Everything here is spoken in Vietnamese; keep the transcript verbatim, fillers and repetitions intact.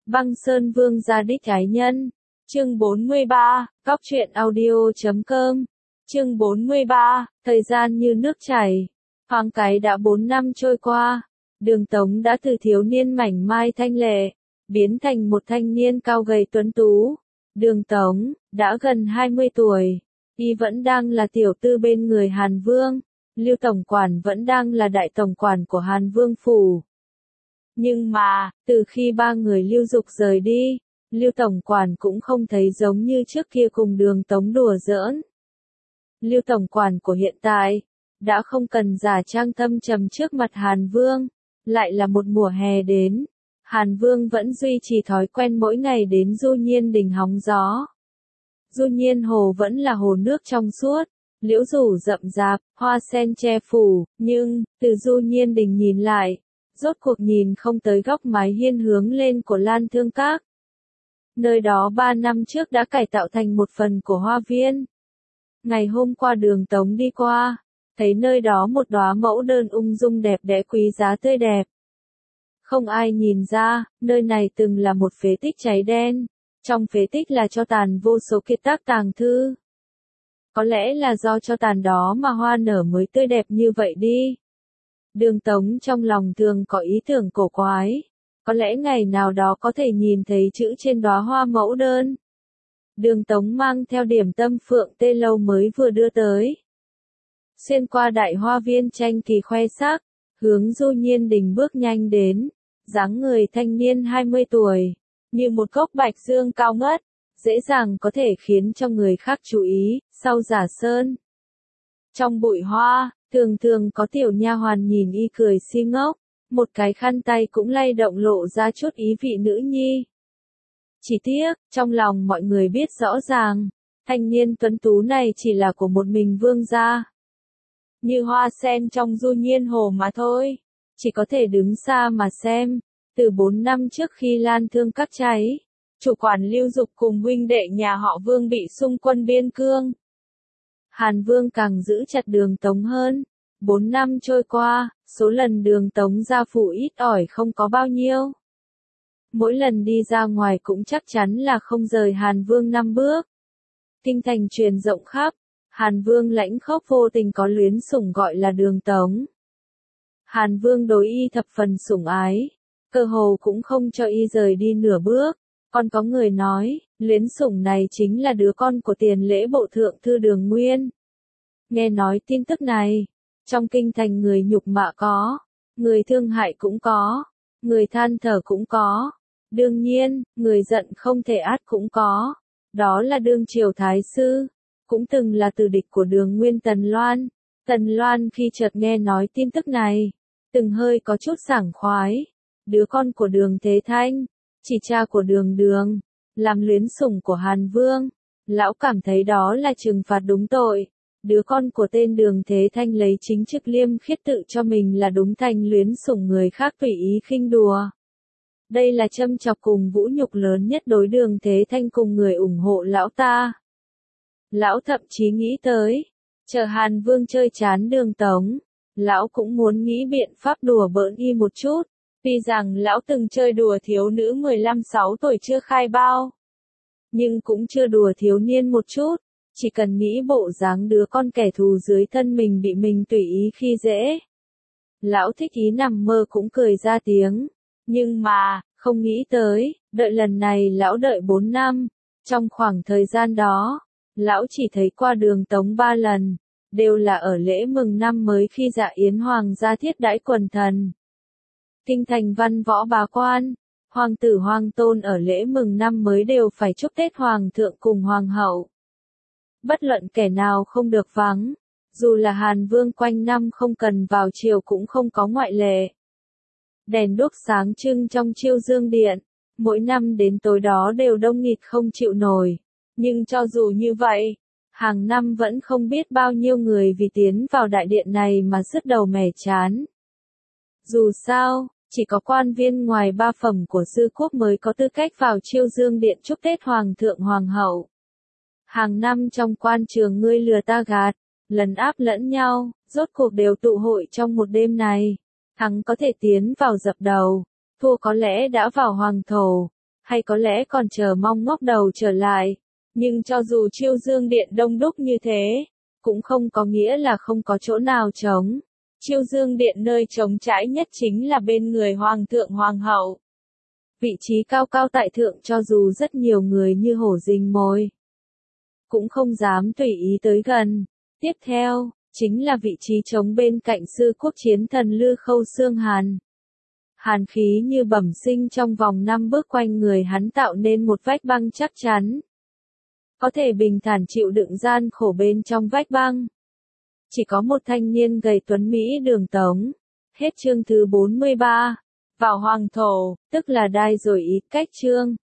Băng Sơn Vương gia đích ái nhân. Chương bốn mươi ba, Góc truyện audio chấm com. Chương bốn mươi ba, thời gian như nước chảy. Thoáng cái đã bốn năm trôi qua, Đường Tống đã từ thiếu niên mảnh mai thanh lệ, biến thành một thanh niên cao gầy tuấn tú. Đường Tống, đã gần hai mươi tuổi, y vẫn đang là tiểu tư bên người Hàn Vương, Lưu Tổng Quản vẫn đang là đại tổng quản của Hàn Vương Phủ. Nhưng mà, từ khi ba người Lưu Dục rời đi, Lưu Tổng Quản cũng không thấy giống như trước kia cùng Đường Tống đùa giỡn. Lưu Tổng Quản của hiện tại, đã không cần giả trang thâm trầm trước mặt Hàn Vương, lại là một mùa hè đến. Hàn Vương vẫn duy trì thói quen mỗi ngày đến Du Nhiên Đình hóng gió. Du Nhiên Hồ vẫn là hồ nước trong suốt, liễu rủ rậm rạp, hoa sen che phủ, nhưng, từ Du Nhiên Đình nhìn lại, rốt cuộc nhìn không tới góc mái hiên hướng lên của Lan Thương Các. Nơi đó ba năm trước đã cải tạo thành một phần của hoa viên. Ngày hôm qua Đường Tống đi qua, thấy nơi đó một đóa mẫu đơn ung dung đẹp đẽ quý giá tươi đẹp. Không ai nhìn ra, nơi này từng là một phế tích cháy đen, trong phế tích là tro tàn vô số kiệt tác tàng thư. Có lẽ là do tro tàn đó mà hoa nở mới tươi đẹp như vậy đi. Đường Tống trong lòng thường có ý tưởng cổ quái, có lẽ ngày nào đó có thể nhìn thấy chữ trên đóa hoa mẫu đơn. Đường Tống mang theo điểm tâm phượng tê lâu mới vừa đưa tới. Xuyên qua đại hoa viên tranh kỳ khoe sắc, hướng Du Nhiên Đình bước nhanh đến, dáng người thanh niên hai mươi tuổi, như một gốc bạch dương cao ngất, dễ dàng có thể khiến cho người khác chú ý, sau giả sơn. Trong bụi hoa, thường thường có tiểu nha hoàn nhìn y cười si ngốc, một cái khăn tay cũng lay động lộ ra chút ý vị nữ nhi. Chỉ tiếc, trong lòng mọi người biết rõ ràng, thanh niên tuấn tú này chỉ là của một mình vương gia. Như hoa sen trong Du Nhiên Hồ mà thôi, chỉ có thể đứng xa mà xem. Từ bốn năm trước khi Lan Thương Các cháy, chủ quản Lưu Dục cùng huynh đệ nhà họ Vương bị xung quân biên cương. Hàn Vương càng giữ chặt Đường Tống hơn. Bốn năm trôi qua, số lần Đường Tống ra phủ ít ỏi không có bao nhiêu. Mỗi lần đi ra ngoài cũng chắc chắn là không rời Hàn Vương năm bước. Kinh thành truyền rộng khắp, Hàn Vương lãnh khốc vô tình có luyến sủng gọi là Đường Tống. Hàn Vương đối y thập phần sủng ái, cơ hồ cũng không cho y rời đi nửa bước. Còn có người nói, luyến sủng này chính là đứa con của tiền lễ bộ thượng thư Đường Nguyên. Nghe nói tin tức này, trong kinh thành người nhục mạ có, người thương hại cũng có, người than thở cũng có. Đương nhiên, người giận không thể át cũng có. Đó là đương triều thái sư, cũng từng là tử địch của Đường Nguyên Tần Loan. Tần Loan khi chợt nghe nói tin tức này, từng hơi có chút sảng khoái. Đứa con của Đường Thế Thanh, chỉ cha của Đường Đường, làm luyến sủng của Hàn Vương. Lão cảm thấy đó là trừng phạt đúng tội. Đứa con của tên Đường Thế Thanh lấy chính chức liêm khiết tự cho mình là đúng thành luyến sủng người khác tùy ý khinh đùa. Đây là châm chọc cùng vũ nhục lớn nhất đối Đường Thế Thanh cùng người ủng hộ lão ta. Lão thậm chí nghĩ tới, chờ Hàn Vương chơi chán Đường Tống, lão cũng muốn nghĩ biện pháp đùa bỡn y một chút. Tuy rằng lão từng chơi đùa thiếu nữ mười lăm sáu tuổi chưa khai bao, nhưng cũng chưa đùa thiếu niên một chút, chỉ cần nghĩ bộ dáng đứa con kẻ thù dưới thân mình bị mình tùy ý khi dễ. Lão thích ý nằm mơ cũng cười ra tiếng, nhưng mà, không nghĩ tới, đợi lần này lão đợi bốn năm, trong khoảng thời gian đó, lão chỉ thấy qua Đường Tống ba lần, đều là ở lễ mừng năm mới khi Dạ Yến Hoàng gia thiết đãi quần thần. Kinh thành văn võ bá quan, hoàng tử hoàng tôn ở lễ mừng năm mới đều phải chúc Tết Hoàng thượng cùng Hoàng hậu. Bất luận kẻ nào không được vắng, dù là Hàn Vương quanh năm không cần vào triều cũng không có ngoại lệ. Đèn đuốc sáng trưng trong Chiêu Dương Điện, mỗi năm đến tối đó đều đông nghịt không chịu nổi. Nhưng cho dù như vậy, hàng năm vẫn không biết bao nhiêu người vì tiến vào đại điện này mà sứt đầu mẻ chán. Dù sao, chỉ có quan viên ngoài ba phẩm của sư quốc mới có tư cách vào Chiêu Dương Điện chúc Tết Hoàng thượng Hoàng hậu. Hàng năm trong quan trường ngươi lừa ta gạt, lấn áp lẫn nhau, rốt cuộc đều tụ hội trong một đêm này. Thắng có thể tiến vào dập đầu, thua có lẽ đã vào hoàng thổ. hay có lẽ còn chờ mong ngóc đầu trở lại. Nhưng cho dù Chiêu Dương Điện đông đúc như thế, cũng không có nghĩa là không có chỗ nào trống. Chiêu Dương Điện nơi trống trải nhất chính là bên người Hoàng thượng Hoàng hậu. Vị trí cao cao tại thượng cho dù rất nhiều người như hổ rình mồi, cũng không dám tùy ý tới gần. Tiếp theo, chính là vị trí trống bên cạnh sư quốc chiến thần Lư Khâu Xương Hàn. Hàn khí như bẩm sinh trong vòng năm bước quanh người hắn tạo nên một vách băng chắc chắn. Có thể bình thản chịu đựng gian khổ bên trong vách băng. Chỉ có một thanh niên gầy tuấn Mỹ Đường Tống. Hết chương thứ bốn mươi ba. Vào hoàng thổ, tức là đai rồi ít cách chương.